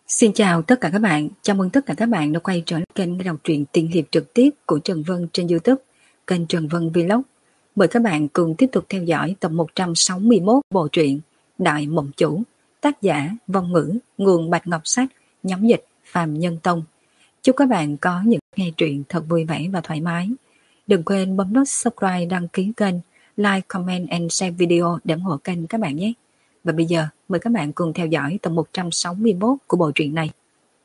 Xin chào tất cả các bạn, chào mừng tất cả các bạn đã quay trở lại kênh đọc truyện tiên hiệp trực tiếp của Trần Vân trên YouTube, kênh Trần Vân Vlog. Mời các bạn cùng tiếp tục theo dõi tập 161 bộ truyện Đại Mộng Chủ, tác giả Vong Ngữ, nguồn Bạch Ngọc Sách, nhóm dịch Phàm Nhân Tông. Chúc các bạn có những nghe truyện thật vui vẻ và thoải mái. Đừng quên bấm nút subscribe, đăng ký kênh, like, comment and share video để ủng hộ kênh các bạn nhé. Và bây giờ mời các bạn cùng theo dõi tập 161 của bộ truyện này.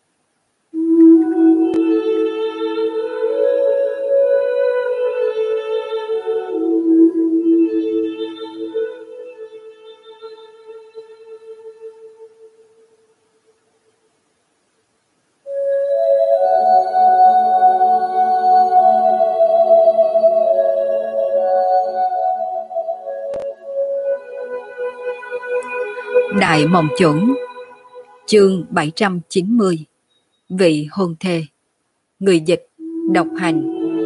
Đại Mộng Chủ, chương 790, Vị Hôn Thê. Người dịch Độc Hành.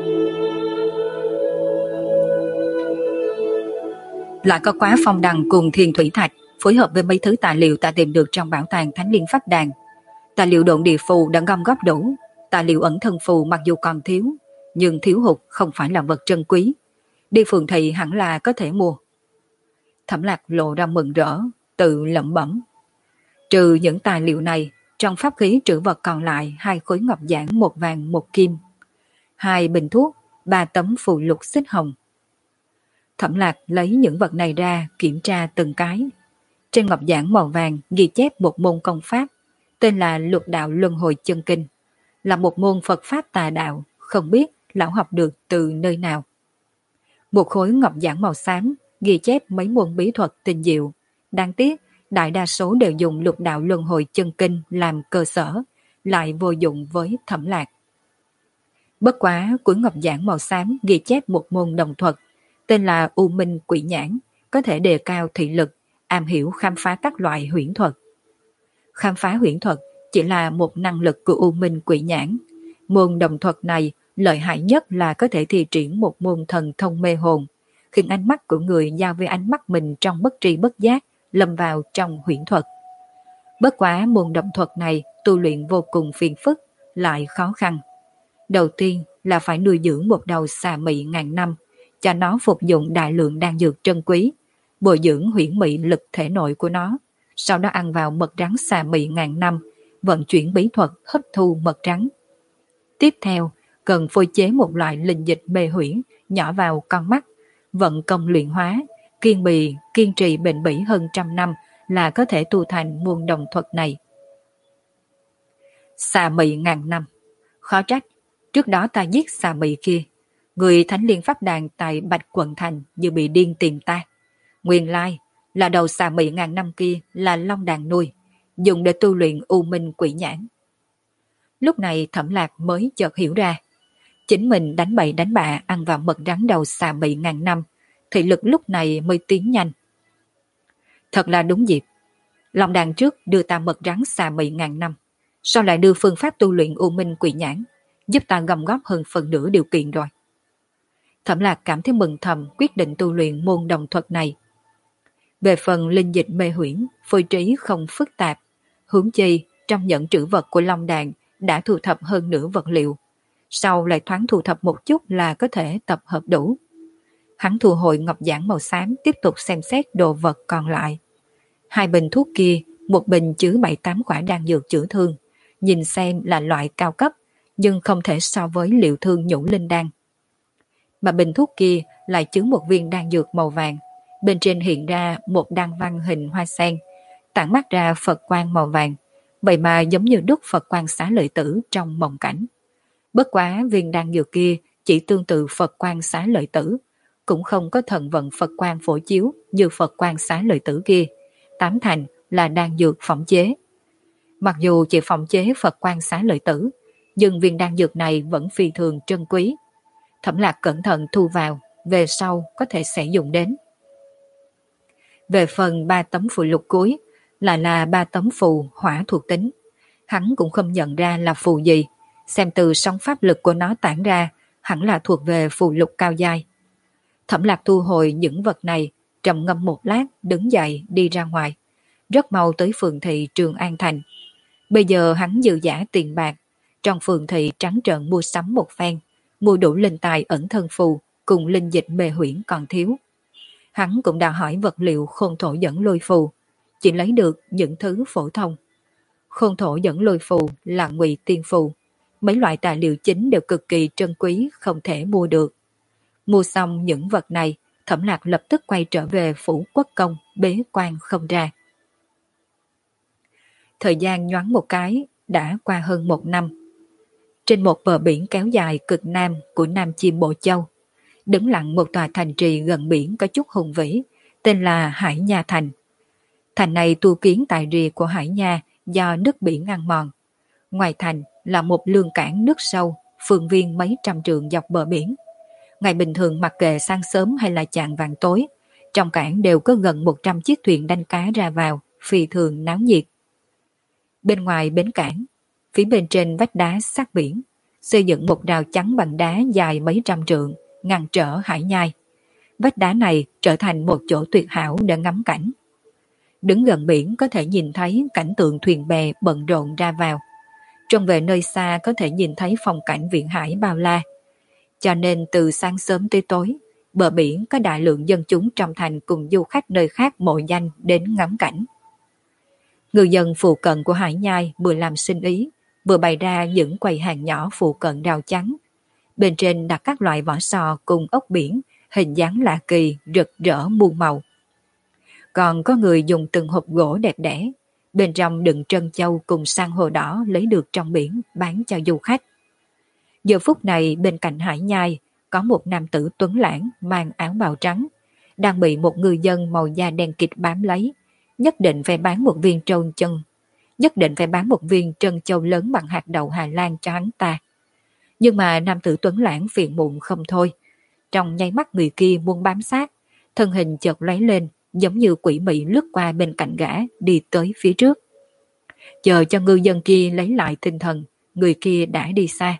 Lại có Quá Phong Đằng cùng Thiên Thủy Thạch phối hợp với mấy thứ tài liệu ta tìm được trong bảo tàng Thánh Liên Pháp Đàn. Tài liệu độn địa phù đã gom góp đủ, tài liệu ẩn thân phù mặc dù còn thiếu, nhưng thiếu hụt không phải là vật trân quý. Đi phường thị hẳn là có thể mua. Thẩm Lạc lộ ra mừng rỡ, tự lẩm bẩm. Trừ những tài liệu này, trong pháp khí trữ vật còn lại 2 khối ngọc giản 1 vàng 1 kim, 2 bình thuốc, 3 tấm phù lục xích hồng. Thẩm Lạc lấy những vật này ra kiểm tra từng cái. Trên ngọc giản màu vàng ghi chép một môn công pháp, tên là Lục Đạo Luân Hồi Chân Kinh, là một môn Phật pháp tà đạo, không biết lão học được từ nơi nào. Một khối ngọc giản màu xám ghi chép mấy môn bí thuật tinh diệu, đáng tiếc đại đa số đều dùng Lục Đạo Luân Hồi Chân Kinh làm cơ sở, lại vô dụng với Thẩm Lạc. Bất quá cuối ngọc giản màu xám ghi chép một môn đồng thuật, tên là U Minh Quỷ Nhãn, có thể đề cao thị lực, am hiểu khám phá các loại huyễn thuật. Khám phá huyễn thuật chỉ là một năng lực của U Minh Quỷ Nhãn. Môn đồng thuật này lợi hại nhất là có thể thi triển một môn thần thông mê hồn, khiến ánh mắt của người giao với ánh mắt mình trong bất tri bất giác lâm vào trong huyễn thuật. Bất quá môn đồng thuật này tu luyện vô cùng phiền phức, lại khó khăn. Đầu tiên là phải nuôi dưỡng một đầu xà mị ngàn năm, cho nó phục dụng đại lượng đan dược trân quý, bồi dưỡng huyễn mị lực thể nội của nó, sau đó ăn vào mật rắn xà mị ngàn năm, vận chuyển bí thuật hấp thu mật rắn. Tiếp theo, cần phôi chế một loại linh dịch mê huyễn nhỏ vào con mắt, vận công luyện hóa, kiên trì bền bỉ hơn 100 năm là có thể tu thành môn đồng thuật này. Xà mị ngàn năm, khó trách trước đó ta giết xà mị kia, người Thánh Liên Pháp Đàn tại Bạch Quận Thành như bị điên tìm ta. Nguyên lai là đầu xà mị ngàn năm kia là Long Đàn nuôi, dùng để tu luyện U Minh Quỷ Nhãn. Lúc này Thẩm Lạc mới chợt hiểu ra, chính mình đánh bậy đánh bạ ăn vào mật rắn đầu xà mị ngàn năm, thị lực lúc này mới tiến nhanh. Thật là đúng dịp, Long Đàn trước đưa ta mật rắn xà mị ngàn năm, sau lại đưa phương pháp tu luyện U Minh Quỷ Nhãn, giúp ta gom góp hơn phần nửa điều kiện rồi. Thẩm Lạc cảm thấy mừng thầm, quyết định tu luyện môn đồng thuật này. Về phần linh dịch mê huyễn, phối trí không phức tạp, huống chi trong nhẫn trữ vật của Long Đàn đã thu thập hơn nửa vật liệu, sau lại thoáng thu thập một chút là có thể tập hợp đủ. Hắn thu hồi ngọc giản màu xám, tiếp tục xem xét đồ vật còn lại. 2 bình thuốc kia, một bình chứa 7-8 quả đan dược chữa thương, nhìn xem là loại cao cấp, nhưng không thể so với liệu thương nhũ linh đan. Mà bình thuốc kia lại chứa một viên đan dược màu vàng, bên trên hiện ra một đan văn hình hoa sen, tản mát ra Phật quang màu vàng, vậy mà giống như đúc Phật quang xá lợi tử trong mộng cảnh. Bất quá viên đan dược kia chỉ tương tự Phật quang xá lợi tử, cũng không có thần vận Phật quang phổ chiếu như Phật quang xá lợi tử kia, tám thành là đan dược phỏng chế. Mặc dù chỉ phỏng chế Phật quang xá lợi tử, nhưng viên đan dược này vẫn phi thường trân quý. Thẩm Lạc cẩn thận thu vào, về sau có thể sẽ dùng đến. Về phần 3 tấm phù lục cuối, là 3 tấm phù hỏa thuộc tính. Hắn cũng không nhận ra là phù gì, xem từ sóng pháp lực của nó tản ra, hẳn là thuộc về phù lục cao giai. Thẩm Lạc thu hồi những vật này, trầm ngâm một lát, đứng dậy đi ra ngoài. Rất mau tới phường thị Trường An Thành. Bây giờ hắn dư giả tiền bạc, trong phường thị trắng trợn mua sắm một phen, mua đủ linh tài ẩn thân phù cùng linh dịch mê huyễn còn thiếu. Hắn cũng đã hỏi vật liệu khôn thổ dẫn lôi phù, chỉ lấy được những thứ phổ thông. Khôn thổ dẫn lôi phù là ngụy tiên phù, mấy loại tài liệu chính đều cực kỳ trân quý không thể mua được. Mua xong những vật này, Thẩm Lạc lập tức quay trở về phủ quốc công, bế quan không ra. Thời gian nhoáng một cái, đã qua hơn 1 năm. Trên một bờ biển kéo dài cực nam của Nam Chiêm Bộ Châu, đứng lặng một tòa thành trì gần biển có chút hùng vĩ, tên là Hải Nha Thành. Thành này tu kiến tại rìa của Hải Nha do nước biển ăn mòn. Ngoài thành là một lương cảng nước sâu, phương viên mấy trăm trượng dọc bờ biển. Ngày bình thường mặc kệ sáng sớm hay là chạng vạng tối, trong cảng đều có gần 100 chiếc thuyền đánh cá ra vào, phi thường náo nhiệt. Bên ngoài bến cảng, phía bên trên vách đá sát biển, xây dựng một rào chắn bằng đá dài mấy trăm trượng, ngăn trở Hải Nhai. Vách đá này trở thành một chỗ tuyệt hảo để ngắm cảnh. Đứng gần biển có thể nhìn thấy cảnh tượng thuyền bè bận rộn ra vào. Trông về nơi xa có thể nhìn thấy phong cảnh viện hải bao la. Cho nên từ sáng sớm tới tối, bờ biển có đại lượng dân chúng trong thành cùng du khách nơi khác mộ danh đến ngắm cảnh. Ngư dân phụ cận của Hải Nhai vừa làm sinh ý, vừa bày ra những quầy hàng nhỏ phụ cận rào chắn. Bên trên đặt các loại vỏ sò cùng ốc biển, hình dáng lạ kỳ, rực rỡ muôn màu. Còn có người dùng từng hộp gỗ đẹp đẽ, bên trong đựng trân châu cùng san hô đỏ lấy được trong biển bán cho du khách. Giờ phút này bên cạnh Hải Nhai có một nam tử tuấn lãng mang áo bào trắng, đang bị một ngư dân màu da đen kịt bám lấy, nhất định phải bán một viên trân châu lớn bằng hạt đậu Hà Lan cho hắn ta. Nhưng mà nam tử tuấn lãng phiền muộn không thôi, trong nháy mắt người kia muốn bám sát, thân hình chợt lóe lên, giống như quỷ mị lướt qua bên cạnh gã đi tới phía trước. Chờ cho ngư dân kia lấy lại tinh thần, người kia đã đi xa.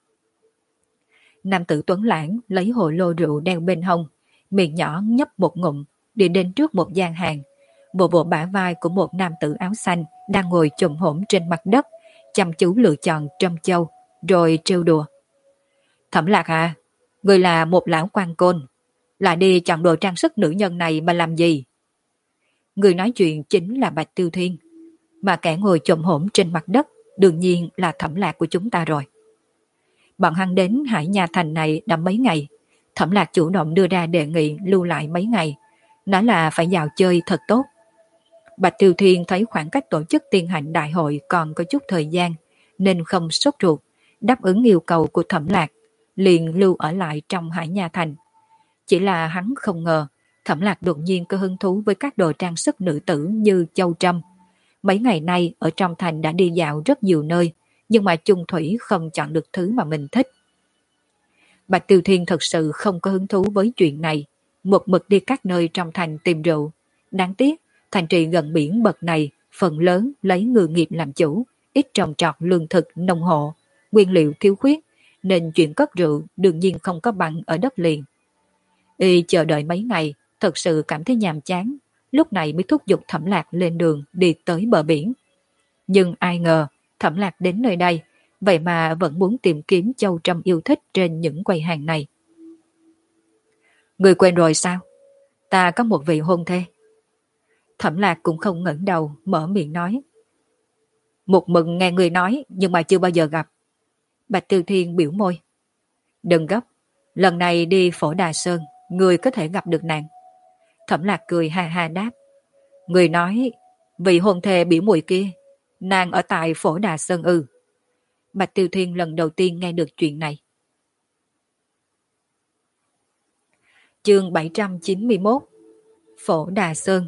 Nam tử tuấn lãng lấy hồ lô rượu đeo bên hông, miệng nhỏ nhấp một ngụm, đi đến trước một gian hàng. Bộ bộ bả vai của một nam tử áo xanh đang ngồi chồm hổm trên mặt đất, chăm chú lựa chọn trâm châu, rồi trêu đùa. Thẩm Lạc à, người là một lão quan côn, lại đi chọn đồ trang sức nữ nhân này mà làm gì? Người nói chuyện chính là Bạch Tiêu Thiên, mà kẻ ngồi chồm hổm trên mặt đất đương nhiên là Thẩm Lạc của chúng ta rồi. Bọn hắn đến Hải Nha Thành này đã mấy ngày, Thẩm Lạc chủ động đưa ra đề nghị lưu lại mấy ngày, nói là phải vào chơi thật tốt. Bạch Tiêu Thiên thấy khoảng cách tổ chức tiên hành đại hội còn có chút thời gian, nên không sốt ruột, đáp ứng yêu cầu của Thẩm Lạc, liền lưu ở lại trong Hải Nha Thành. Chỉ là hắn không ngờ, Thẩm Lạc đột nhiên có hứng thú với các đồ trang sức nữ tử như châu trâm. Mấy ngày nay ở trong thành đã đi dạo rất nhiều nơi, nhưng mà chung thủy không chọn được thứ mà mình thích. Bạch Tiêu Thiên thật sự không có hứng thú với chuyện này, một mực đi các nơi trong thành tìm rượu. Đáng tiếc, thành trì gần biển bậc này phần lớn lấy ngư nghiệp làm chủ, ít trồng trọt lương thực nông hộ, nguyên liệu thiếu khuyết, nên chuyện cất rượu đương nhiên không có bằng ở đất liền. Y chờ đợi mấy ngày, thật sự cảm thấy nhàm chán, lúc này mới thúc giục Thẩm Lạc lên đường đi tới bờ biển. Nhưng ai ngờ, Thẩm Lạc đến nơi đây, vậy mà vẫn muốn tìm kiếm châu trâm yêu thích trên những quầy hàng này. Người quên rồi sao? Ta có một vị hôn thê. Thẩm Lạc cũng không ngẩng đầu, mở miệng nói. Một mừng nghe người nói, nhưng mà chưa bao giờ gặp. Bạch Tiêu Thiên biểu môi. Đừng gấp, lần này đi Phổ Đà Sơn, người có thể gặp được nàng. Thẩm Lạc cười ha ha đáp. Người nói, vị hôn thê biểu muội kia, nàng ở tại Phổ Đà Sơn ư. Bạch Tiêu Thiên lần đầu tiên nghe được chuyện này. Chương 791 Phổ Đà Sơn.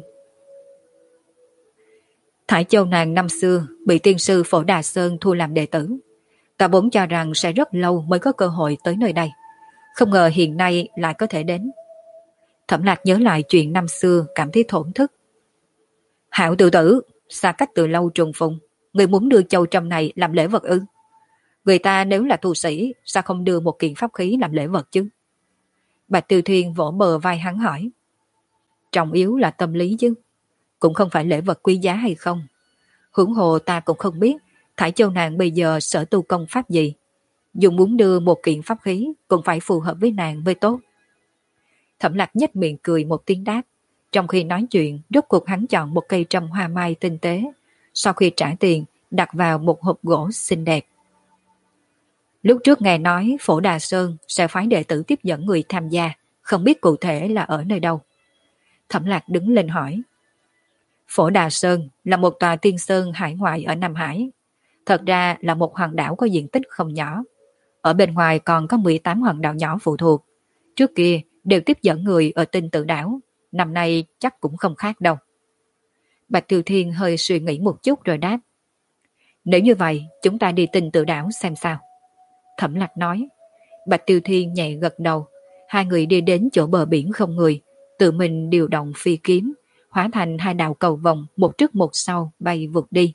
Thải Châu nàng năm xưa bị tiên sư Phổ Đà Sơn thu làm đệ tử. Ta vốn cho rằng sẽ rất lâu mới có cơ hội tới nơi đây. Không ngờ hiện nay lại có thể đến. Thẩm Lạc nhớ lại chuyện năm xưa, cảm thấy thổn thức. Hạo tự tử, xa cách từ lâu trùng phùng, người muốn đưa châu trâm này làm lễ vật ư? Người ta nếu là tu sĩ, sao không đưa một kiện pháp khí làm lễ vật chứ? Bạch Tiêu Thiên vỗ bờ vai hắn hỏi. Trọng yếu là tâm lý chứ, cũng không phải lễ vật quý giá hay không. Huống hồ ta cũng không biết Thải Châu nàng bây giờ sở tu công pháp gì? Dù muốn đưa một kiện pháp khí cũng phải phù hợp với nàng mới tốt. Thẩm Lạc nhếch miệng cười một tiếng đáp. Trong khi nói chuyện, rốt cuộc hắn chọn một cây trâm hoa mai tinh tế. Sau khi trả tiền, đặt vào một hộp gỗ xinh đẹp. Lúc trước nghe nói Phổ Đà Sơn sẽ phái đệ tử tiếp dẫn người tham gia, không biết cụ thể là ở nơi đâu. Thẩm Lạc đứng lên hỏi. Phổ Đà Sơn là một tòa tiên sơn hải ngoại ở Nam Hải. Thật ra là một hòn đảo có diện tích không nhỏ. Ở bên ngoài còn có 18 hòn đảo nhỏ phụ thuộc. Trước kia đều tiếp dẫn người ở Tinh Tự đảo. Năm nay chắc cũng không khác đâu. Bạch Tiêu Thiên hơi suy nghĩ một chút rồi đáp. Nếu như vậy chúng ta đi Tinh Tự đảo xem sao. Thẩm Lạc nói. Bạch Tiêu Thiên nhẹ gật đầu. Hai người đi đến chỗ bờ biển không người. Tự mình điều động phi kiếm, hóa thành hai đạo cầu vồng một trước một sau bay vụt đi.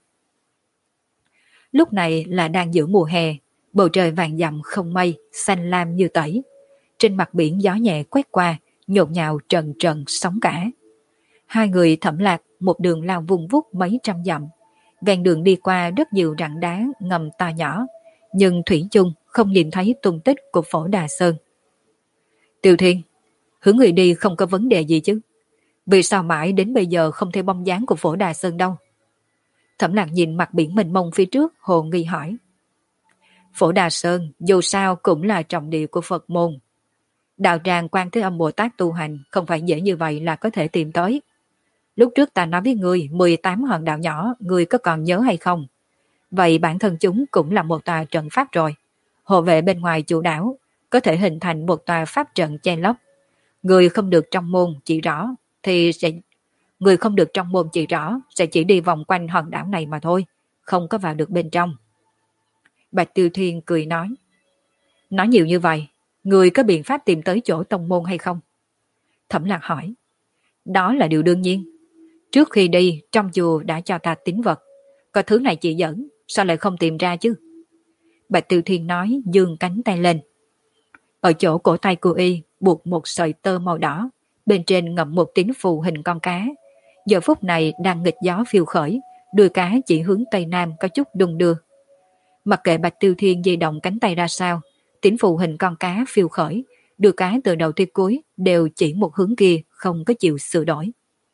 Lúc này là đang giữa mùa hè, bầu trời vàng dặm không mây, xanh lam như tẩy. Trên mặt biển gió nhẹ quét qua, nhộn nhạo trần trần sóng cả. Hai người Thẩm Lạc một đường lao vung vút mấy trăm dặm. Ven đường đi qua rất nhiều rặng đá ngầm to nhỏ, nhưng thủy chung không nhìn thấy tung tích của Phổ Đà Sơn. Tiêu Thiên, hướng người đi không có vấn đề gì chứ? Vì sao mãi đến bây giờ không thấy bóng dáng của Phổ Đà Sơn đâu? Thẩm Lạc nhìn mặt biển mênh mông phía trước, hồ nghi hỏi. Phổ Đà Sơn dù sao cũng là trọng địa của Phật môn. Đạo tràng Quan Thế Âm Bồ Tát tu hành không phải dễ như vậy là có thể tìm tới. Lúc trước ta nói với ngươi 18 hòn đảo nhỏ, ngươi có còn nhớ hay không? Vậy bản thân chúng cũng là một tòa trận pháp rồi. Hộ vệ bên ngoài chủ đảo có thể hình thành một tòa pháp trận che lấp. Người không được trong môn chỉ rõ thì sẽ Người không được trong môn chỉ rõ sẽ chỉ đi vòng quanh hòn đảo này mà thôi, không có vào được bên trong. Bạch Tiêu Thiên cười nói. Nói nhiều như vậy, người có biện pháp tìm tới chỗ tông môn hay không? Thẩm Lạc hỏi. Đó là điều đương nhiên. Trước khi đi, trong chùa đã cho ta tín vật. Có thứ này chỉ dẫn, sao lại không tìm ra chứ? Bạch Tiêu Thiên nói, giương cánh tay lên. Ở chỗ cổ tay của y buộc một sợi tơ màu đỏ, bên trên ngậm một tín phù hình con cá. Giờ phút này đang nghịch gió phiêu khởi, đuôi cá chỉ hướng tây nam có chút đung đưa. Mặc kệ Bạch Tiêu Thiên di động cánh tay ra sao, tín phù hình con cá phiêu khởi, đuôi cá từ đầu tới cuối đều chỉ một hướng kia, không có chịu sửa đổi.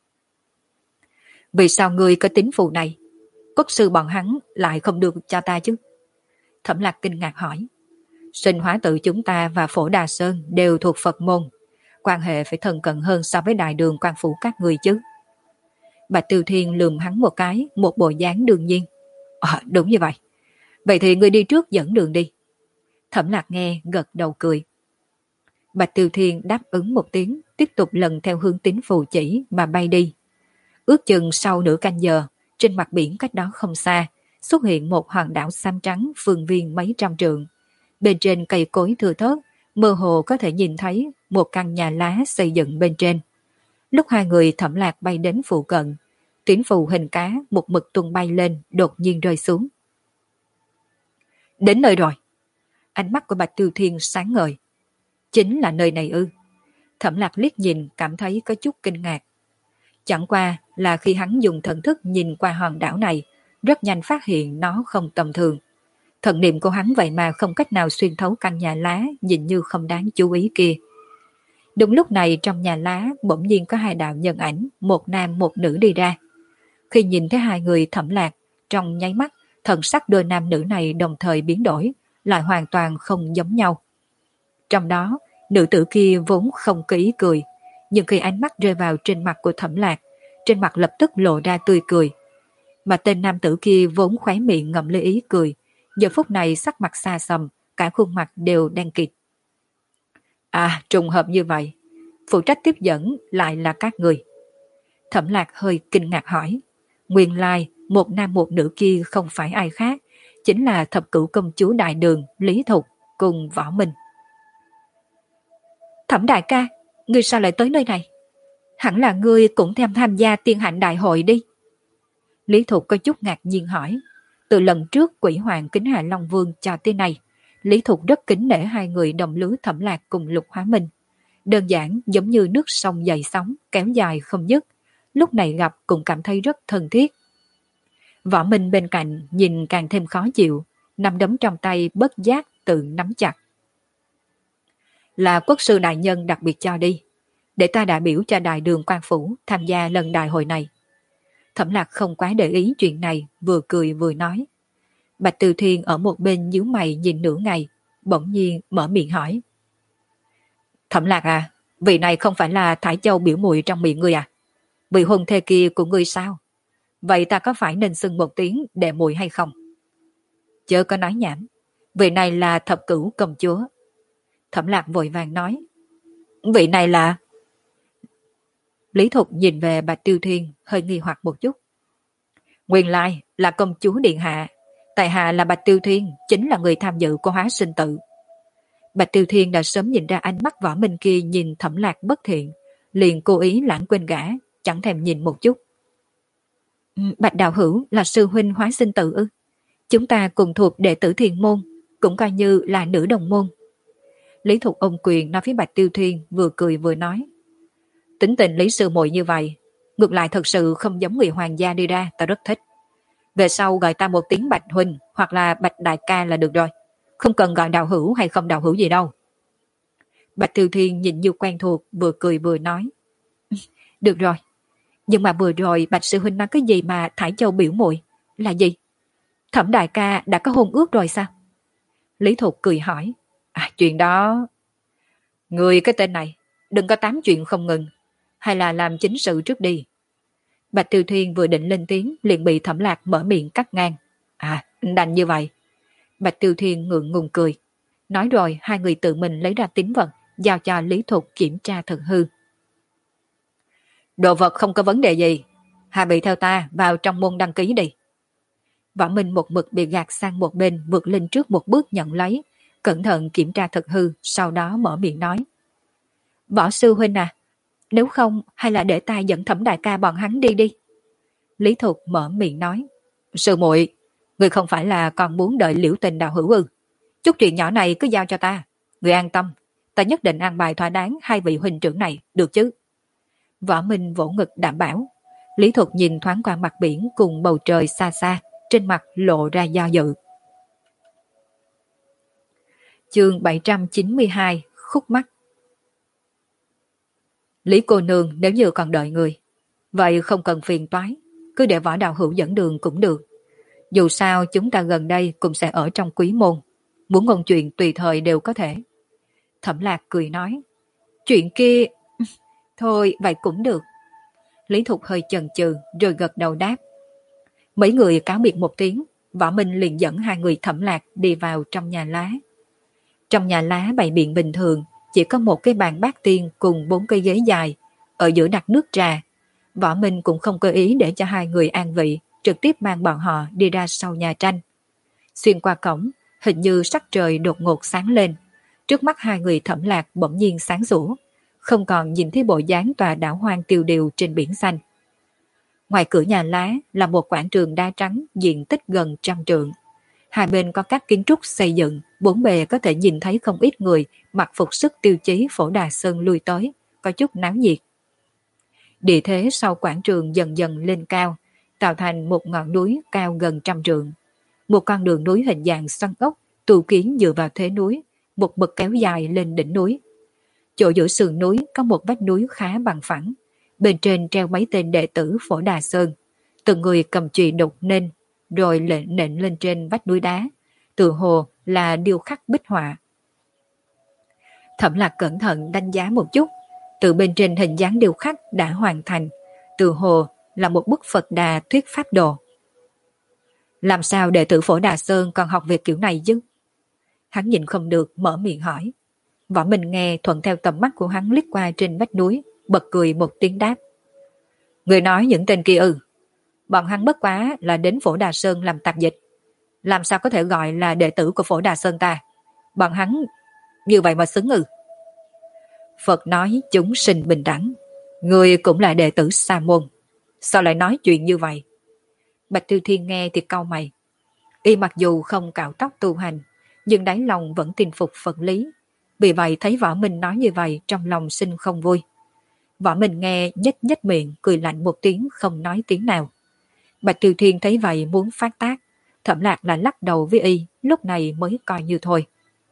Vì sao ngươi có tín phù này? Cốt sư bọn hắn lại không được cho ta chứ? Thẩm Lạc kinh ngạc hỏi. Sinh hóa tự chúng ta và Phổ Đà Sơn đều thuộc Phật môn, quan hệ phải thân cận hơn so với đại đường quan phủ các người chứ. Bạch Tiêu Thiên lườm hắn một cái, một bộ dáng đương nhiên. Đúng như vậy. Vậy thì ngươi đi trước dẫn đường đi. Thẩm Lạc nghe gật đầu cười. Bạch Tiêu Thiên đáp ứng một tiếng, tiếp tục lần theo hướng tín phù chỉ mà bay đi. Ước chừng sau nửa canh giờ, trên mặt biển cách đó không xa, xuất hiện một hòn đảo xám trắng phương viên mấy trăm trượng. Bên trên cây cối thưa thớt, mơ hồ có thể nhìn thấy một căn nhà lá xây dựng bên trên. Lúc hai người Thẩm Lạc bay đến phụ cận, tín phù hình cá một mực tung bay lên, đột nhiên rơi xuống. Đến nơi rồi. Ánh mắt của Bạch Tiêu Thiên sáng ngời. Chính là nơi này ư? Thẩm Lạc liếc nhìn cảm thấy có chút kinh ngạc. Chẳng qua là khi hắn dùng thần thức nhìn qua hòn đảo này, rất nhanh phát hiện nó không tầm thường. Thần niệm của hắn vậy mà không cách nào xuyên thấu căn nhà lá nhìn như không đáng chú ý kia. Đúng lúc này trong nhà lá bỗng nhiên có hai đạo nhân ảnh, một nam một nữ đi ra. Khi nhìn thấy hai người Thẩm Lạc, trong nháy mắt, thần sắc đôi nam nữ này đồng thời biến đổi, lại hoàn toàn không giống nhau. Trong đó, nữ tử kia vốn không có ý cười, nhưng khi ánh mắt rơi vào trên mặt của Thẩm Lạc, trên mặt lập tức lộ ra tươi cười. Mà tên nam tử kia vốn khóe miệng ngậm lấy ý cười, giờ phút này sắc mặt xa xăm, cả khuôn mặt đều đen kịt. Trùng hợp như vậy, phụ trách tiếp dẫn lại là các người. Thẩm Lạc hơi kinh ngạc hỏi. Nguyên lai, một nam một nữ kia không phải ai khác, chính là thập cửu công chúa đại đường Lý Thục cùng Võ Minh. Thẩm đại ca, ngươi sao lại tới nơi này? Hẳn là ngươi cũng tham gia tiên hạnh đại hội đi. Lý Thục có chút ngạc nhiên hỏi. Từ lần trước Quỷ Hoàng kính hạ Long Vương cho tới này, Lý Thục rất kính nể hai người đồng lứa Thẩm Lạc cùng Lục Hóa Minh. Đơn giản giống như nước sông dậy sóng, kéo dài không dứt. Lúc này gặp cũng cảm thấy rất thân thiết. Võ Minh bên cạnh nhìn càng thêm khó chịu, nắm đấm trong tay bất giác tự nắm chặt. Là quốc sư đại nhân đặc biệt cho đi, để ta đại biểu cho đại đường quan phủ tham gia lần đại hội này. Thẩm Lạc không quá để ý chuyện này, vừa cười vừa nói. Bạch Từ Thiên ở một bên nhíu mày nhìn nửa ngày, bỗng nhiên mở miệng hỏi. Thẩm Lạc à, vị này không phải là Thải Châu biểu muội trong miệng ngươi à? Vị hôn thê kia của ngươi sao? Vậy ta có phải nên xưng một tiếng đệ muội hay không? Chớ có nói nhảm, vị này là thập cửu công chúa. Thẩm Lạc vội vàng nói. Vị này là... Lý Thục nhìn về Bạch Tiêu Thiên hơi nghi hoặc một chút. Nguyên lai là công chúa điện hạ, tại hạ là Bạch Tiêu Thiên, chính là người tham dự của hóa sinh tự. Bạch Tiêu Thiên đã sớm nhìn ra ánh mắt Võ Minh kia nhìn Thẩm Lạc bất thiện, liền cố ý lãng quên gã, chẳng thèm nhìn một chút. Bạch đạo hữu là sư huynh hóa sinh tự ư? Chúng ta cùng thuộc đệ tử Thiền môn, cũng coi như là nữ đồng môn. Lý Thục ôm quyền nói với Bạch Tiêu Thiên, vừa cười vừa nói. Tính tình Lý sư muội như vậy, ngược lại thật sự không giống người hoàng gia đi ra, ta rất thích. Về sau gọi ta một tiếng Bạch huynh hoặc là Bạch đại ca là được rồi, không cần gọi đạo hữu hay không đạo hữu gì đâu. Bạch Tiêu Thiên nhìn như quen thuộc, vừa cười vừa nói. Được rồi, nhưng mà vừa rồi Bạch sư huynh nói cái gì mà Thải Châu biểu muội là gì? Thẩm đại ca đã có hôn ước rồi sao? Lý Thục cười hỏi. Chuyện đó... Người cái tên này, đừng có tám chuyện không ngừng, hay là làm chính sự trước đi. Bạch Tiêu Thiên vừa định lên tiếng, liền bị Thẩm Lạc mở miệng cắt ngang. Đành như vậy. Bạch Tiêu Thiên ngượng ngùng cười. Nói rồi hai người tự mình lấy ra tín vật, giao cho Lý Thục kiểm tra thật hư. Đồ vật không có vấn đề gì, hai vị theo ta vào trong môn đăng ký đi. Võ Minh một mực bị gạt sang một bên, vượt lên trước một bước nhận lấy, cẩn thận kiểm tra thật hư, sau đó mở miệng nói. Võ sư huynh à, nếu không hay là để ta dẫn Thẩm đại ca bọn hắn đi đi. Lý Thục mở miệng nói. Sư muội, người không phải là còn muốn đợi Liễu Tình đạo hữu ư? Chút chuyện nhỏ này cứ giao cho ta, người an tâm, ta nhất định an bài thỏa đáng hai vị huynh trưởng này, được chứ? Võ Minh vỗ ngực đảm bảo. Lý Thục nhìn thoáng qua mặt biển cùng bầu trời xa xa, trên mặt lộ ra do dự. Chương 792, khúc mắc. Lý cô nương nếu như còn đợi người, vậy không cần phiền toái, cứ để Võ đạo hữu dẫn đường cũng được. Dù sao chúng ta gần đây cũng sẽ ở trong quý môn, muốn ngôn chuyện tùy thời đều có thể. Thẩm Lạc cười nói. Chuyện kia... Thôi vậy cũng được. Lý Thục hơi chần chừ rồi gật đầu đáp. Mấy người cáo biệt một tiếng, Võ Minh liền dẫn hai người Thẩm Lạc đi vào trong nhà lá. Trong nhà lá bày biện bình thường, chỉ có một cái bàn bát tiên cùng 4 cây ghế dài, ở giữa đặt nước trà. Võ Minh cũng không cơ ý để cho hai người an vị, trực tiếp mang bọn họ đi ra sau nhà tranh. Xuyên qua cổng, hình như sắc trời đột ngột sáng lên. Trước mắt hai người Thẩm Lạc bỗng nhiên sáng sủa, không còn nhìn thấy bộ dáng tòa đảo hoang tiêu điều trên biển xanh. Ngoài cửa nhà lá là một quảng trường đá trắng diện tích gần 100 trượng. Hai bên có các kiến trúc xây dựng, bốn bề có thể nhìn thấy không ít người mặc phục sức tiêu chí Phổ Đà Sơn lui tới, có chút náo nhiệt. Địa thế sau quảng trường dần dần lên cao, tạo thành một ngọn núi cao gần 100 trượng. Một con đường núi hình dạng xoắn ốc, tụ kiến dựa vào thế núi, một bậc kéo dài lên đỉnh núi. Chỗ giữa sườn núi có một vách núi khá bằng phẳng, bên trên treo mấy tên đệ tử Phổ Đà Sơn, từng người cầm chùy đục nên, rồi nện lên trên vách núi đá, tự hồ là điêu khắc bích họa. Thẩm Lạc cẩn thận đánh giá một chút, từ bên trên hình dáng điêu khắc đã hoàn thành, tự hồ là một bức Phật Đà thuyết pháp đồ. Làm sao đệ tử Phổ Đà Sơn còn học việc kiểu này chứ? Hắn nhìn không được mở miệng hỏi. Võ Minh nghe thuận theo tầm mắt của hắn liếc qua trên vách núi, bật cười một tiếng đáp. Người nói những tên kia ư? Bọn hắn bất quá là đến Phổ Đà Sơn làm tạp dịch, làm sao có thể gọi là đệ tử của Phổ Đà Sơn ta? Bọn hắn như vậy mà xứng ư? Phật nói chúng sinh bình đẳng, người cũng là đệ tử Sa môn, sao lại nói chuyện như vậy? Bạch Tư Thiên nghe thì cau mày. Y mặc dù không cạo tóc tu hành, nhưng đáy lòng vẫn tin phục Phật lý. Vì vậy thấy Võ Minh nói như vậy trong lòng sinh không vui. Võ Minh nghe nhếch nhếch miệng cười lạnh một tiếng không nói tiếng nào. Bạch Tiêu Thiên thấy vậy muốn phát tác, Thẩm Lạc là lắc đầu với y, lúc này mới coi như thôi.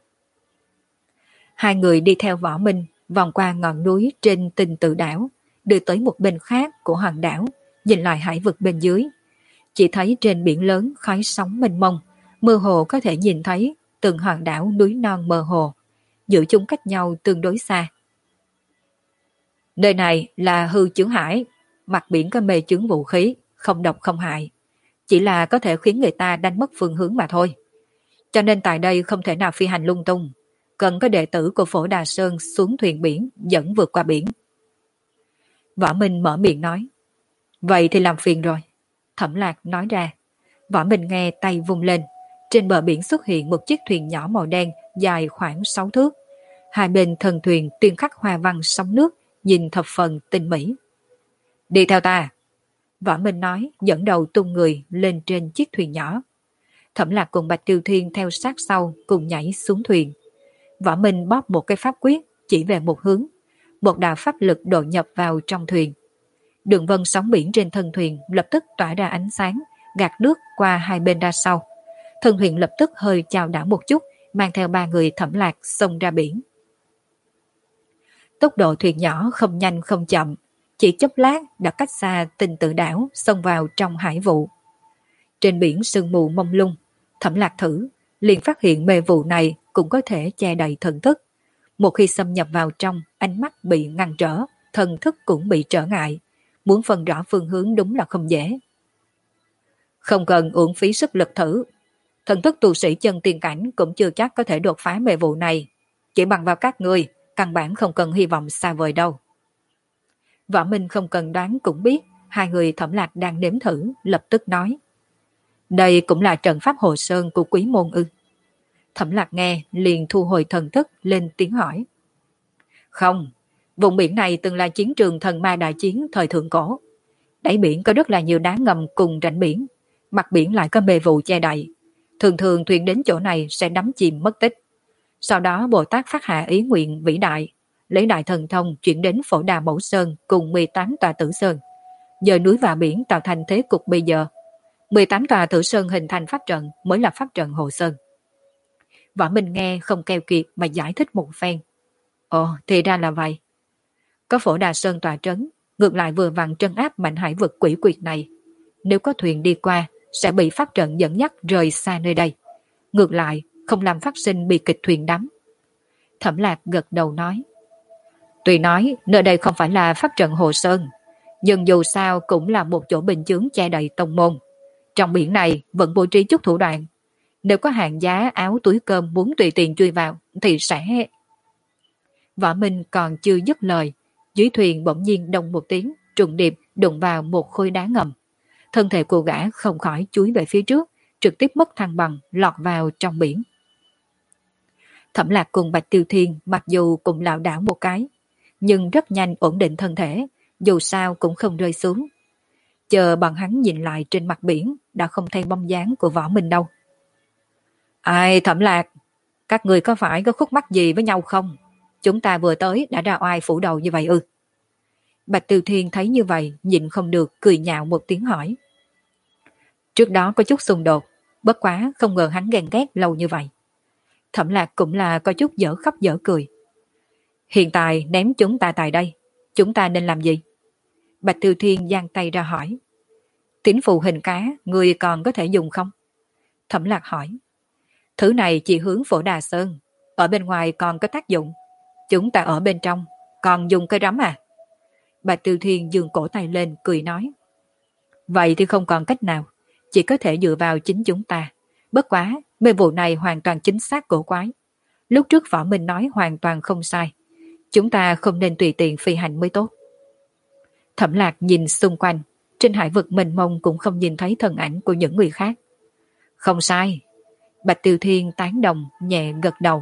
Hai người đi theo Võ Minh, vòng qua ngọn núi trên Tinh Tự đảo, đưa tới một bên khác của hòn đảo, nhìn lại hải vực bên dưới. Chỉ thấy trên biển lớn khói sóng mênh mông, mơ hồ có thể nhìn thấy từng hòn đảo núi non mơ hồ, giữa chúng cách nhau tương đối xa. Nơi này là hư chướng hải, mặt biển có mê chướng vũ khí, không độc không hại, chỉ là có thể khiến người ta đánh mất phương hướng mà thôi. Cho nên tại đây không thể nào phi hành lung tung, cần có đệ tử của Phổ Đà Sơn xuống thuyền biển dẫn vượt qua biển. Võ Minh mở miệng nói, vậy thì làm phiền rồi. Thẩm Lạc nói ra. Võ Minh nghe tay vung lên, trên bờ biển xuất hiện một chiếc thuyền nhỏ màu đen dài khoảng 6 thước. Hai bên thân thuyền tuyên khắc hoa văn sóng nước, nhìn thập phần tinh mỹ. Đi theo ta. Võ Minh nói, dẫn đầu tung người lên trên chiếc thuyền nhỏ. Thẩm Lạc cùng Bạch Tiêu Thiên theo sát sau cùng nhảy xuống thuyền. Võ Minh bóp một cái pháp quyết chỉ về một hướng, một đạo pháp lực độ nhập vào trong thuyền. Đường vân sóng biển trên thân thuyền lập tức tỏa ra ánh sáng, gạt nước qua hai bên ra sau. Thân thuyền lập tức hơi chao đảo một chút, mang theo ba người Thẩm Lạc xông ra biển. Tốc độ thuyền nhỏ không nhanh không chậm, chỉ chốc lát đã cách xa Tinh Tự đảo, xông vào trong hải vụ. Trên biển sương mù mông lung, Thẩm Lạc thử, liền phát hiện mê vụ này cũng có thể che đậy thần thức. Một khi xâm nhập vào trong, ánh mắt bị ngăn trở, thần thức cũng bị trở ngại. Muốn phân rõ phương hướng đúng là không dễ. Không cần uổng phí sức lực thử. Thần thức tu sĩ chân tiên cảnh cũng chưa chắc có thể đột phá mê vụ này. Chỉ bằng vào các ngươi, căn bản không cần hy vọng xa vời đâu. Võ Minh không cần đoán cũng biết, hai người Thẩm Lạc đang nếm thử, lập tức nói. Đây cũng là trận pháp Hồ Sơn của Quý môn ư. Thẩm Lạc nghe, liền thu hồi thần thức lên tiếng hỏi. Không, vùng biển này từng là chiến trường thần ma đại chiến thời thượng cổ. Đáy biển có rất là nhiều đá ngầm cùng rãnh biển, mặt biển lại có mê vụ che đậy. Thường thường thuyền đến chỗ này sẽ đắm chìm mất tích. Sau đó Bồ Tát phát hạ ý nguyện vĩ đại, lấy đại thần thông chuyển đến Phổ Đà Mẫu Sơn cùng 18 tòa tử sơn. Giờ núi và biển tạo thành thế cục bây giờ. 18 tòa tử sơn hình thành pháp trận mới là pháp trận Hồ Sơn. Võ Minh nghe không keo kiệt mà giải thích một phen. Ồ, thì ra là vậy. Có Phổ Đà Sơn tòa trấn, ngược lại vừa vặn trấn áp mạnh hải vực quỷ quyệt này. Nếu có thuyền đi qua, sẽ bị pháp trận dẫn dắt rời xa nơi đây. Ngược lại, không làm phát sinh bi kịch thuyền đắm. Thẩm Lạc gật đầu nói. Tuy nói nơi đây không phải là pháp trận Hồ Sơn, nhưng dù sao cũng là một chỗ bình chướng che đậy tông môn. Trong biển này vẫn bố trí chút thủ đoạn. Nếu có hàng giá áo túi cơm muốn tùy tiện chui vào thì sẽ... Võ Minh còn chưa dứt lời, dưới thuyền bỗng nhiên đông một tiếng, trùng điệp đụng vào một khối đá ngầm. Thân thể cô gã không khỏi chúi về phía trước, trực tiếp mất thăng bằng, lọt vào trong biển. Thẩm Lạc cùng Bạch Tiêu Thiên mặc dù cũng lảo đảo một cái, nhưng rất nhanh ổn định thân thể, dù sao cũng không rơi xuống. Chờ bọn hắn nhìn lại trên mặt biển, đã không thấy bóng dáng của Võ Minh đâu. Ai Thẩm Lạc, các người có phải có khúc mắc gì với nhau không? Chúng ta vừa tới đã ra oai phủ đầu như vậy ư? Bạch Tiêu Thiên thấy như vậy, nhịn không được cười nhạo một tiếng hỏi. Trước đó có chút xung đột, bất quá không ngờ hắn ghen ghét lâu như vậy. Thẩm Lạc cũng là có chút dở khóc dở cười. Hiện tại ném chúng ta tại đây, chúng ta nên làm gì? Bạch Tiêu Thiên giang tay ra hỏi. Tín phù hình cá, người còn có thể dùng không? Thẩm Lạc hỏi. Thứ này chỉ hướng Phổ Đà Sơn, ở bên ngoài còn có tác dụng. Chúng ta ở bên trong, còn dùng cây rắm à? Bạch Tiêu Thiên giương cổ tay lên cười nói. Vậy thì không còn cách nào, chỉ có thể dựa vào chính chúng ta. Bất quá, mê vụ này hoàn toàn chính xác cổ quái. Lúc trước Võ Minh nói hoàn toàn không sai. Chúng ta không nên tùy tiện phi hành mới tốt. Thẩm Lạc nhìn xung quanh, trên hải vực mênh mông cũng không nhìn thấy thân ảnh của những người khác. Không sai. Bạch Tiêu Thiên tán đồng, nhẹ gật đầu.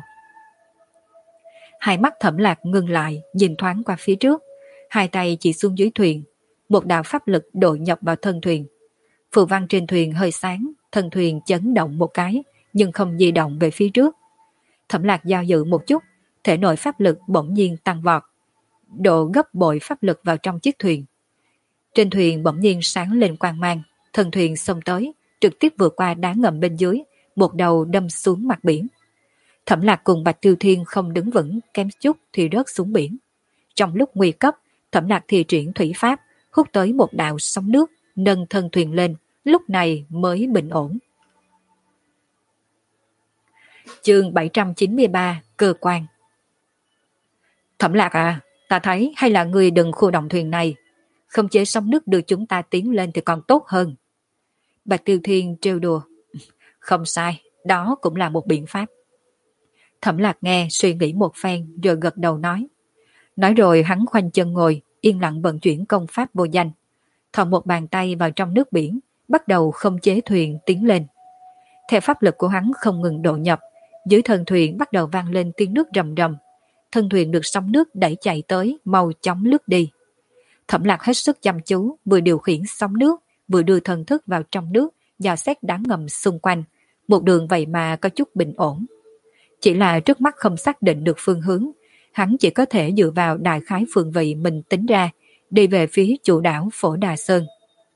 Hai mắt Thẩm Lạc ngưng lại, nhìn thoáng qua phía trước. Hai tay chỉ xuống dưới thuyền. Một đạo pháp lực độ nhập vào thân thuyền. Phù văn trên thuyền hơi sáng, thân thuyền chấn động một cái, nhưng không di động về phía trước. Thẩm Lạc do dự một chút, thể nội pháp lực bỗng nhiên tăng vọt. Độ gấp bội pháp lực vào trong chiếc thuyền. Trên thuyền bỗng nhiên sáng lên quang mang, Thân thuyền xông tới, trực tiếp vượt qua đá ngầm bên dưới, một đầu đâm xuống mặt biển. Thẩm Lạc cùng Bạch Tiêu Thiên không đứng vững, kém chút thì rớt xuống biển. Trong lúc nguy cấp, Thẩm Lạc thi triển thủy pháp, hút tới một đạo sóng nước, nâng thân thuyền lên, lúc này mới bình ổn. Chương 793, cơ quan. Thẩm Lạc à, ta thấy hay là người đừng khu động thuyền này, không chế sóng nước đưa chúng ta tiến lên thì còn tốt hơn. Bạch Tiêu Thiên trêu đùa. Không sai, đó cũng là một biện pháp. Thẩm Lạc nghe suy nghĩ một phen rồi gật đầu nói. Nói rồi hắn khoanh chân ngồi, yên lặng vận chuyển công pháp vô danh. Thò một bàn tay vào trong nước biển, bắt đầu không chế thuyền tiến lên. Theo pháp lực của hắn không ngừng độ nhập, dưới thân thuyền bắt đầu vang lên tiếng nước rầm rầm. Thân thuyền được sóng nước đẩy chạy tới, mau chóng lướt đi. Thẩm Lạc hết sức chăm chú, vừa điều khiển sóng nước, vừa đưa thần thức vào trong nước, dò xét đá ngầm xung quanh. Một đường vậy mà có chút bình ổn. Chỉ là trước mắt không xác định được phương hướng, hắn chỉ có thể dựa vào đại khái phương vị mình tính ra, đi về phía chủ đảo Phổ Đà Sơn.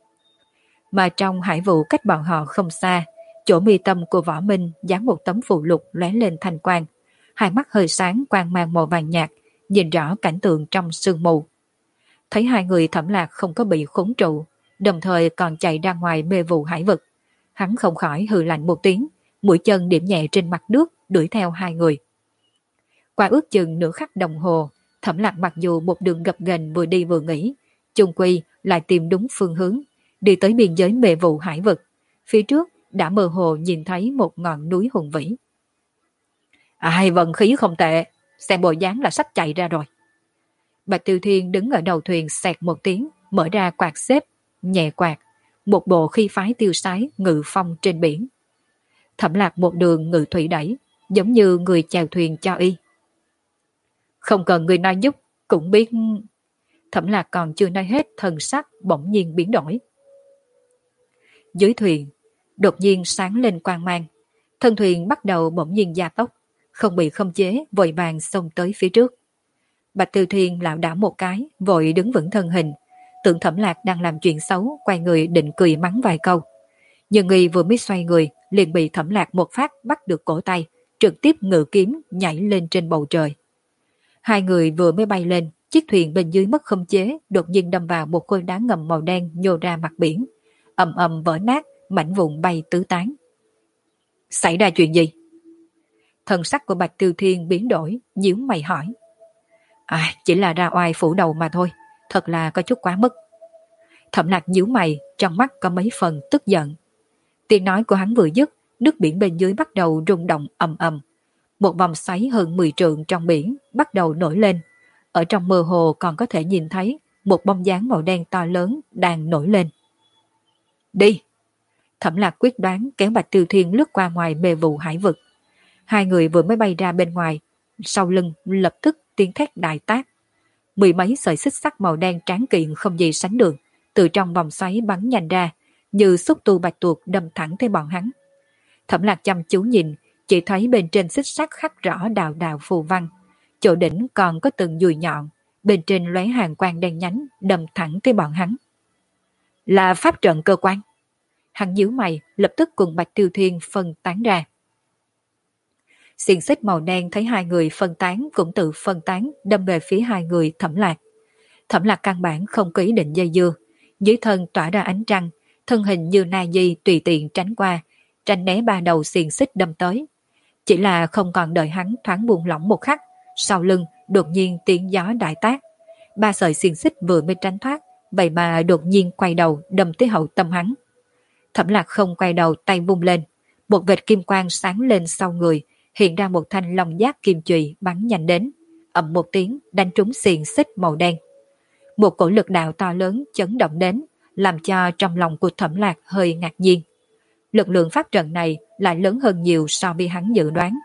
Mà trong hải vụ cách bọn họ không xa, chỗ mi tâm của Võ Minh dán một tấm phù lục lóe lên thanh quang, hai mắt hơi sáng quang mang màu vàng nhạt, nhìn rõ cảnh tượng trong sương mù. Thấy hai người Thẩm Lạc không có bị khốn trụ, đồng thời còn chạy ra ngoài mê vụ hải vực, hắn không khỏi hừ lạnh một tiếng, mũi chân điểm nhẹ trên mặt nước đuổi theo hai người. Qua ước chừng nửa khắc đồng hồ, Thẩm Lạc mặc dù một đường gập ghềnh vừa đi vừa nghỉ, chung quy lại tìm đúng phương hướng, đi tới biên giới mê vụ hải vực. Phía trước đã mơ hồ nhìn thấy một ngọn núi hùng vĩ. Ai vận khí không tệ, xem bộ dáng là sắp chạy ra rồi. Bạch Tiêu Thiên đứng ở đầu thuyền xẹt một tiếng, mở ra quạt xếp, nhẹ quạt, một bộ khí phái tiêu sái ngự phong trên biển. Thẩm Lạc một đường ngự thủy đẩy, giống như người chèo thuyền cho y. Không cần người nói giúp, cũng biết. Thẩm Lạc còn chưa nói hết, thần sắc bỗng nhiên biến đổi. Dưới thuyền, đột nhiên sáng lên quang mang, thân thuyền bắt đầu bỗng nhiên gia tốc, không bị khống chế, vội vàng xông tới phía trước. Bạch Tiêu Thiên lảo đảo một cái, vội đứng vững thân hình, tưởng Thẩm Lạc đang làm chuyện xấu, quay người định cười mắng vài câu. Nhưng y vừa mới xoay người, liền bị Thẩm Lạc một phát bắt được cổ tay, trực tiếp ngự kiếm nhảy lên trên bầu trời. Hai người vừa mới bay lên, chiếc thuyền bên dưới mất khống chế, đột nhiên đâm vào một khối đá ngầm màu đen nhô ra mặt biển, ầm ầm vỡ nát, mảnh vụn bay tứ tán. Xảy ra chuyện gì? Thần sắc của Bạch Tiêu Thiên biến đổi, nhíu mày hỏi. Chỉ là ra oai phủ đầu mà thôi, thật là có chút quá mức. Thẩm Lạc nhíu mày, trong mắt có mấy phần tức giận. Tiếng nói của hắn vừa dứt, nước biển bên dưới bắt đầu rung động ầm ầm. Một vòng xoáy hơn 10 trượng trong biển bắt đầu nổi lên. Ở trong mơ hồ còn có thể nhìn thấy một bóng dáng màu đen to lớn đang nổi lên. Đi! Thẩm Lạc quyết đoán kéo Bạch Tiêu Thiên lướt qua ngoài mê vụ hải vực. Hai người vừa mới bay ra bên ngoài, sau lưng lập tức tiếng thét đại tác. Mười mấy sợi xích sắt màu đen tráng kiện không gì sánh được, từ trong vòng xoáy bắn nhanh ra, như xúc tu bạch tuộc đâm thẳng tới bọn hắn. Thẩm Lạc chăm chú nhìn, chỉ thấy bên trên xích sắt khắc rõ đạo đạo phù văn, chỗ đỉnh còn có từng dùi nhọn, bên trên lóe hàn quang đen nhánh đâm thẳng tới bọn hắn. Là pháp trận cơ quan. Hắn nhíu mày, lập tức cùng Bạch Tiêu Thiên phân tán ra. Xiềng xích màu đen thấy hai người phân tán cũng tự phân tán đâm về phía hai người Thẩm Lạc. Thẩm Lạc căn bản không có ý định dây dưa, dưới thân tỏa ra ánh trăng, thân hình như na di tùy tiện tránh qua, tránh né ba đầu xiềng xích đâm tới. Chỉ là không còn đợi hắn thoáng buông lỏng một khắc, sau lưng đột nhiên tiếng gió đại tác. Ba sợi xiềng xích vừa mới tránh thoát, vậy mà đột nhiên quay đầu đâm tới hậu tâm hắn. Thẩm Lạc không quay đầu, tay vung lên, một vệt kim quang sáng lên sau người, hiện ra một thanh long giác kim chùy bắn nhanh đến, ầm một tiếng đánh trúng xiềng xích màu đen. Một cổ lực đạo to lớn chấn động đến, làm cho trong lòng của Thẩm Lạc hơi ngạc nhiên. Lực lượng pháp trận này lại lớn hơn nhiều so với hắn dự đoán.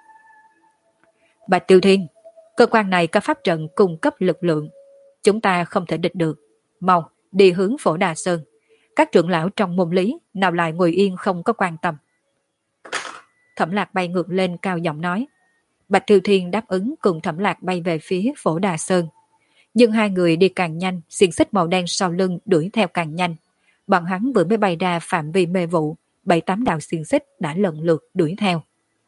Bạch Tiêu Thiên, cơ quan này có pháp trận cung cấp lực lượng, chúng ta không thể địch được. Mau đi hướng Phổ Đà Sơn. Các trưởng lão trong môn lý nào lại ngồi yên không có quan tâm. Thẩm Lạc bay ngược lên cao giọng nói. Bạch Tiêu Thiên đáp ứng cùng Thẩm Lạc bay về phía Phổ Đà Sơn. Nhưng hai người đi càng nhanh, xiềng xích màu đen sau lưng đuổi theo càng nhanh. Bọn hắn vừa mới bay ra phạm vi mê vụ, 7-8 đạo xiềng xích đã lần lượt đuổi theo.